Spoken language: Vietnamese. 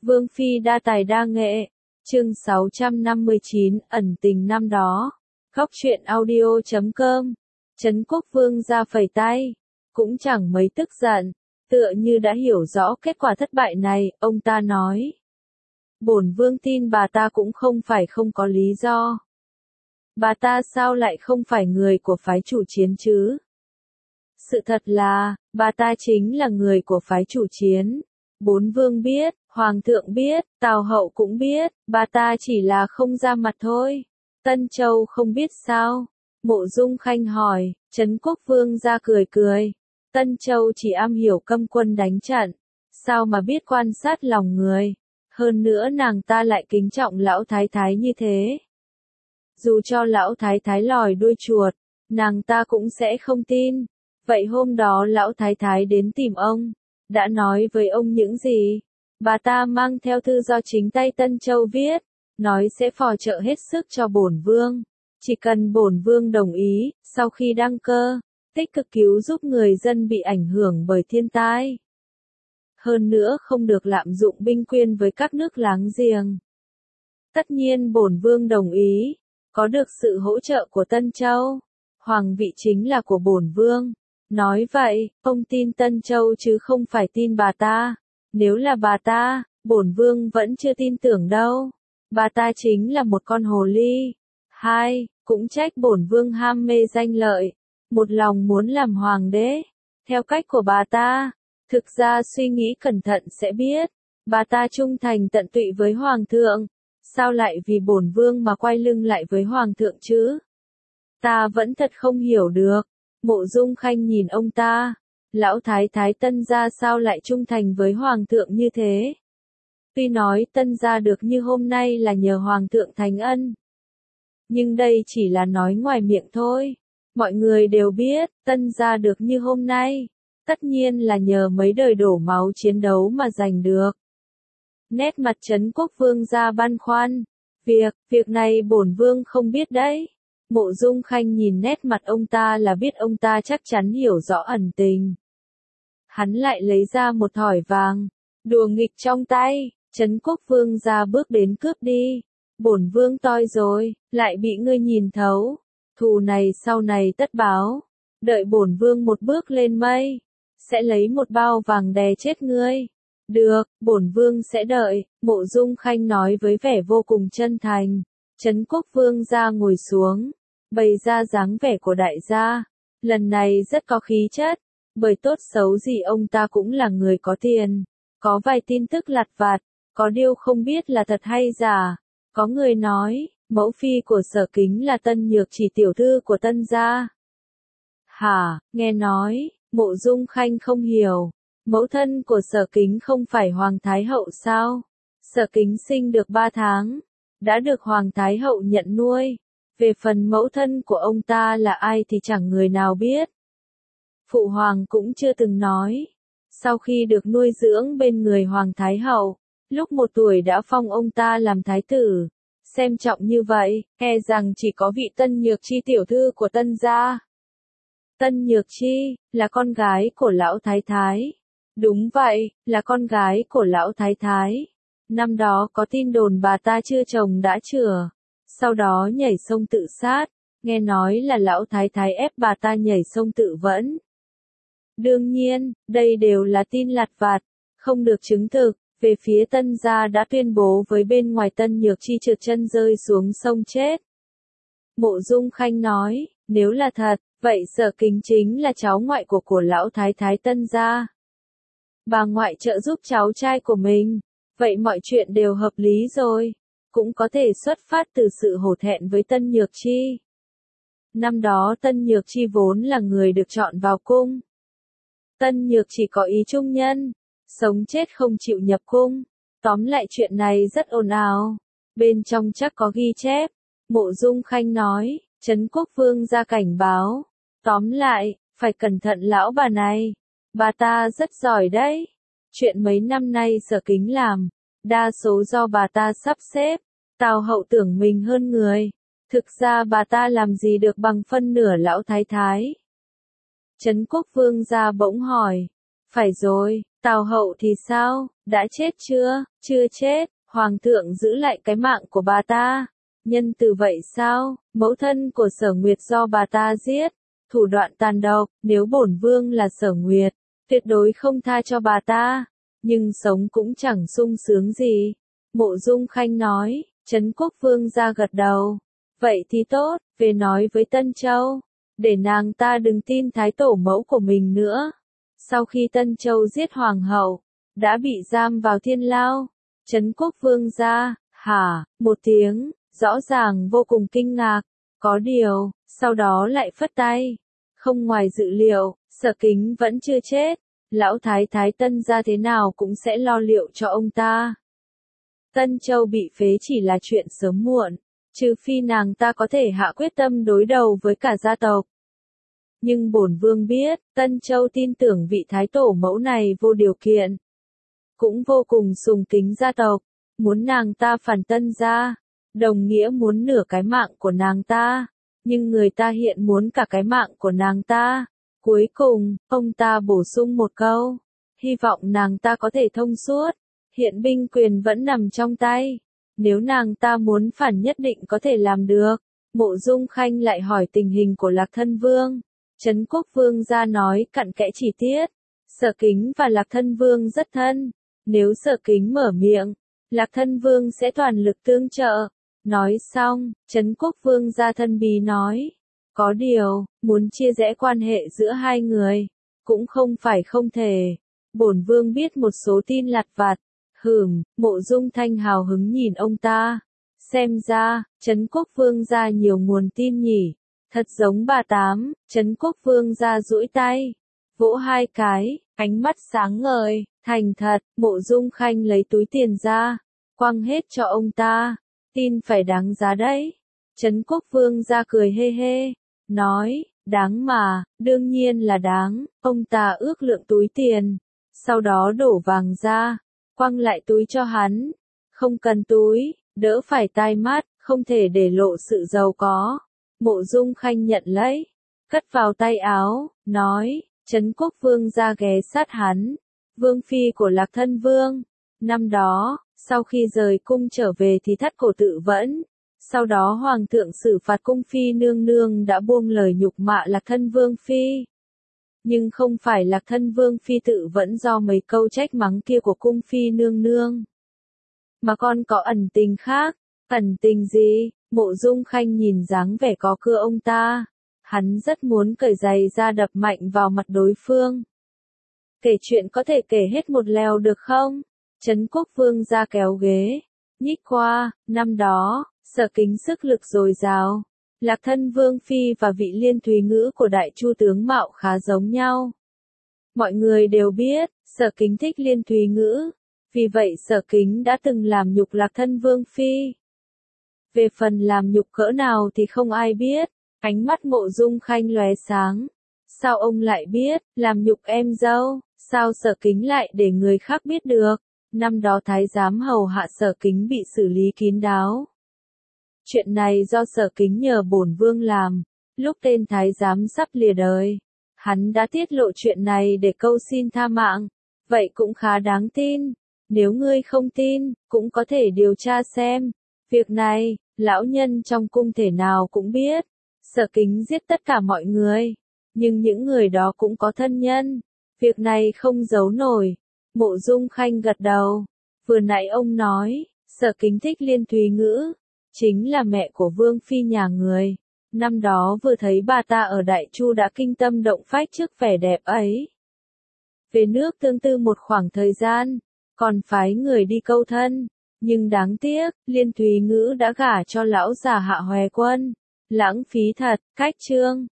Vương phi đa tài đa nghệ. Chương 659, ẩn tình năm đó. Góc truyện audio.com. Trấn Quốc Vương ra phẩy tay, cũng chẳng mấy tức giận, tựa như đã hiểu rõ kết quả thất bại này, ông ta nói: bổn vương tin bà ta cũng không phải không có lý do. Bà ta sao lại không phải người của phái chủ chiến chứ? Sự thật là, bà ta chính là người của phái chủ chiến. Bốn vương biết, hoàng thượng biết, Tào hậu cũng biết, bà ta chỉ là không ra mặt thôi. Tân Châu không biết sao? Mộ Dung Khanh hỏi. Trấn Quốc Vương ra cười cười. Tân Châu chỉ am hiểu câm quân đánh trận, sao mà biết quan sát lòng người. Hơn nữa nàng ta lại kính trọng lão thái thái như thế. Dù cho lão thái thái lòi đuôi chuột, nàng ta cũng sẽ không tin. Vậy hôm đó lão thái thái đến tìm ông, đã nói với ông những gì? Bà ta mang theo thư do chính tay Tân Châu viết, nói sẽ phò trợ hết sức cho bổn vương. Chỉ cần bổn vương đồng ý, sau khi đăng cơ, tích cực cứu giúp người dân bị ảnh hưởng bởi thiên tai. Hơn nữa không được lạm dụng binh quyền với các nước láng giềng. Tất nhiên bổn vương đồng ý, có được sự hỗ trợ của Tân Châu, hoàng vị chính là của bổn vương. Nói vậy, ông tin Tân Châu chứ không phải tin bà ta. Nếu là bà ta, bổn vương vẫn chưa tin tưởng đâu. Bà ta chính là một con hồ ly. Hai, cũng trách bổn vương ham mê danh lợi, một lòng muốn làm hoàng đế. Theo cách của bà ta, thực ra suy nghĩ cẩn thận sẽ biết, bà ta trung thành tận tụy với hoàng thượng. Sao lại vì bổn vương mà quay lưng lại với hoàng thượng chứ? Ta vẫn thật không hiểu được. Mộ Dung Khanh nhìn ông ta, lão thái thái Tân gia sao lại trung thành với hoàng thượng như thế? Tuy nói Tân gia được như hôm nay là nhờ hoàng thượng thành ân, nhưng đây chỉ là nói ngoài miệng thôi. Mọi người đều biết, Tân gia được như hôm nay, tất nhiên là nhờ mấy đời đổ máu chiến đấu mà giành được. Nét mặt Trấn Quốc Vương ra băn khoăn. Việc này bổn vương không biết đấy. Mộ Dung Khanh nhìn nét mặt ông ta là biết ông ta chắc chắn hiểu rõ ẩn tình. Hắn lại lấy ra một thỏi vàng, đùa nghịch trong tay. Trấn Quốc Vương ra bước đến cướp đi. Bổn vương toi rồi, lại bị ngươi nhìn thấu. Thù này sau này tất báo. Đợi bổn vương một bước lên mây, sẽ lấy một bao vàng đè chết ngươi. Được, bổn vương sẽ đợi, Mộ Dung Khanh nói với vẻ vô cùng chân thành. Trấn Quốc Vương ra ngồi xuống, bày ra dáng vẻ của đại gia. Lần này rất có khí chất, bởi tốt xấu gì ông ta cũng là người có tiền. Có vài tin tức lặt vặt, có điều không biết là thật hay giả. Có người nói, mẫu phi của Sở Kính là Tân Nhược Chỉ tiểu thư của Tân gia. Hả, nghe nói, Mộ Dung Khanh không hiểu. Mẫu thân của Sở Kính không phải Hoàng Thái Hậu sao? Sở Kính sinh được 3 tháng, đã được Hoàng Thái Hậu nhận nuôi. Về phần mẫu thân của ông ta là ai thì chẳng người nào biết. Phụ Hoàng cũng chưa từng nói. Sau khi được nuôi dưỡng bên người Hoàng Thái Hậu, lúc 1 tuổi đã phong ông ta làm thái tử. Xem trọng như vậy, e rằng chỉ có vị Tân Nhược Chi tiểu thư của Tân gia. Tân Nhược Chi, là con gái của lão thái thái. Đúng vậy, là con gái của lão thái thái. Năm đó có tin đồn bà ta chưa chồng đã chửa, sau đó nhảy sông tự sát, nghe nói là lão thái thái ép bà ta nhảy sông tự vẫn. Đương nhiên, đây đều là tin lặt vặt, không được chứng thực. Về phía Tân gia đã tuyên bố với bên ngoài Tân Nhược Chi trượt chân rơi xuống sông chết. Mộ Dung Khanh nói, nếu là thật, vậy Sở Kính chính là cháu ngoại của lão thái thái Tân gia. Bà ngoại trợ giúp cháu trai của mình, vậy mọi chuyện đều hợp lý rồi, cũng có thể xuất phát từ sự hổ thẹn với Tân Nhược Chi. Năm đó Tân Nhược Chi vốn là người được chọn vào cung. Tân Nhược chỉ có ý trung nhân, sống chết không chịu nhập cung. Tóm lại chuyện này rất ồn ào, bên trong chắc có ghi chép. Mộ Dung Khanh nói, Trấn Quốc Vương ra cảnh báo. Tóm lại, phải cẩn thận lão bà này. Bà ta rất giỏi đấy. Chuyện mấy năm nay Sở Kính làm, đa số do bà ta sắp xếp. Tào hậu tưởng mình hơn người. Thực ra bà ta làm gì được bằng phân nửa lão thái thái. Trấn Quốc Vương ra bỗng hỏi. Phải rồi, Tào Hậu thì sao, đã chết chưa? Chưa chết, Hoàng thượng giữ lại cái mạng của bà ta. Nhân từ vậy sao, mẫu thân của Sở Nguyệt do bà ta giết, thủ đoạn tàn độc, nếu bổn vương là Sở Nguyệt, tuyệt đối không tha cho bà ta, nhưng sống cũng chẳng sung sướng gì. Mộ Dung Khanh nói, Trấn Quốc vương ra gật đầu. Vậy thì tốt, về nói với Tân Châu, để nàng ta đừng tin thái tổ mẫu của mình nữa. Sau khi Tân Châu giết hoàng hậu, đã bị giam vào thiên lao, Trấn Quốc vương ra, hả, một tiếng, rõ ràng vô cùng kinh ngạc, có điều, sau đó lại phất tay. Không ngoài dự liệu, Sở Kính vẫn chưa chết, lão thái thái Tân gia thế nào cũng sẽ lo liệu cho ông ta. Tân Châu bị phế chỉ là chuyện sớm muộn, trừ phi nàng ta có thể hạ quyết tâm đối đầu với cả gia tộc. Nhưng bổn vương biết, Tân Châu tin tưởng vị thái tổ mẫu này vô điều kiện, cũng vô cùng sùng kính gia tộc, muốn nàng ta phản Tân gia, đồng nghĩa muốn nửa cái mạng của nàng ta, nhưng người ta hiện muốn cả cái mạng của nàng ta. Cuối cùng, ông ta bổ sung một câu, hy vọng nàng ta có thể thông suốt, hiện binh quyền vẫn nằm trong tay, nếu nàng ta muốn phản nhất định có thể làm được. Mộ Dung Khanh lại hỏi tình hình của Lạc Thân Vương. Trấn Quốc vương ra nói cặn kẽ chi tiết, Sở Kính và Lạc Thân Vương rất thân, nếu Sở Kính mở miệng, Lạc Thân Vương sẽ toàn lực tương trợ. Nói xong, Trấn Quốc vương ra thân bí nói, có điều, muốn chia rẽ quan hệ giữa hai người, cũng không phải không thể. Bổn vương biết một số tin lặt vặt. Mộ Dung Thanh hào hứng nhìn ông ta. Xem ra, Trấn Quốc vương ra nhiều nguồn tin nhỉ. Thật giống bà Tám. Trấn Quốc vương ra duỗi tay, vỗ hai cái, ánh mắt sáng ngời, thành thật. Mộ Dung Khanh lấy túi tiền ra, quăng hết cho ông ta. Tin phải đáng giá đấy. Trấn Quốc vương ra cười hê hê, nói, đáng mà, đương nhiên là đáng. Ông ta ước lượng túi tiền, sau đó đổ vàng ra, quăng lại túi cho hắn. Không cần túi, đỡ phải tai mắt, không thể để lộ sự giàu có. Mộ Dung Khanh nhận lấy, cất vào tay áo, nói, Trấn Quốc vương ra ghé sát hắn, vương phi của Lạc Thân Vương. Năm đó, sau khi rời cung trở về thì thắt cổ tự vẫn. Sau đó Hoàng thượng xử phạt cung phi nương nương đã buông lời nhục mạ Lạc Thân Vương phi. Nhưng không phải Lạc Thân Vương phi tự vẫn do mấy câu trách mắng kia của cung phi nương nương, mà còn có ẩn tình khác. Ẩn tình gì? Mộ Dung Khanh nhìn dáng vẻ có cưa ông ta, hắn rất muốn cởi giày ra đập mạnh vào mặt đối phương. Kể chuyện có thể kể hết một lèo được không? Trấn Quốc vương ra kéo ghế, nhích qua. Năm đó, Sở Kính sức lực dồi dào, Lạc Thân Vương phi và vị Liên Thúy Ngữ của Đại Chu tướng mạo khá giống nhau. Mọi người đều biết, Sở Kính thích Liên Thúy Ngữ, vì vậy Sở Kính đã từng làm nhục Lạc Thân Vương phi. Về phần làm nhục cỡ nào thì không ai biết. Ánh mắt Mộ Dung Khanh lóe sáng. Sao ông lại biết, làm nhục em dâu, sao Sở Kính lại để người khác biết được? Năm đó thái giám hầu hạ Sở Kính bị xử lý kín đáo. Chuyện này do Sở Kính nhờ bổn vương làm, lúc tên thái giám sắp lìa đời. Hắn đã tiết lộ chuyện này để câu xin tha mạng, vậy cũng khá đáng tin. Nếu ngươi không tin, cũng có thể điều tra xem. Việc này, lão nhân trong cung thể nào cũng biết. Sở Kính giết tất cả mọi người, nhưng những người đó cũng có thân nhân. Việc này không giấu nổi. Mộ Dung Khanh gật đầu. Vừa nãy ông nói, Sở Kính thích Liên Thúy Ngữ, chính là mẹ của Vương phi nhà người. Năm đó vừa thấy bà ta ở Đại Chu đã kinh tâm động phách trước vẻ đẹp ấy. Về nước tương tư một khoảng thời gian, còn phái người đi câu thân. Nhưng đáng tiếc, Liên Thúy Ngữ đã gả cho lão già Hạ Hoè Quân. Lãng phí thật. Cách chương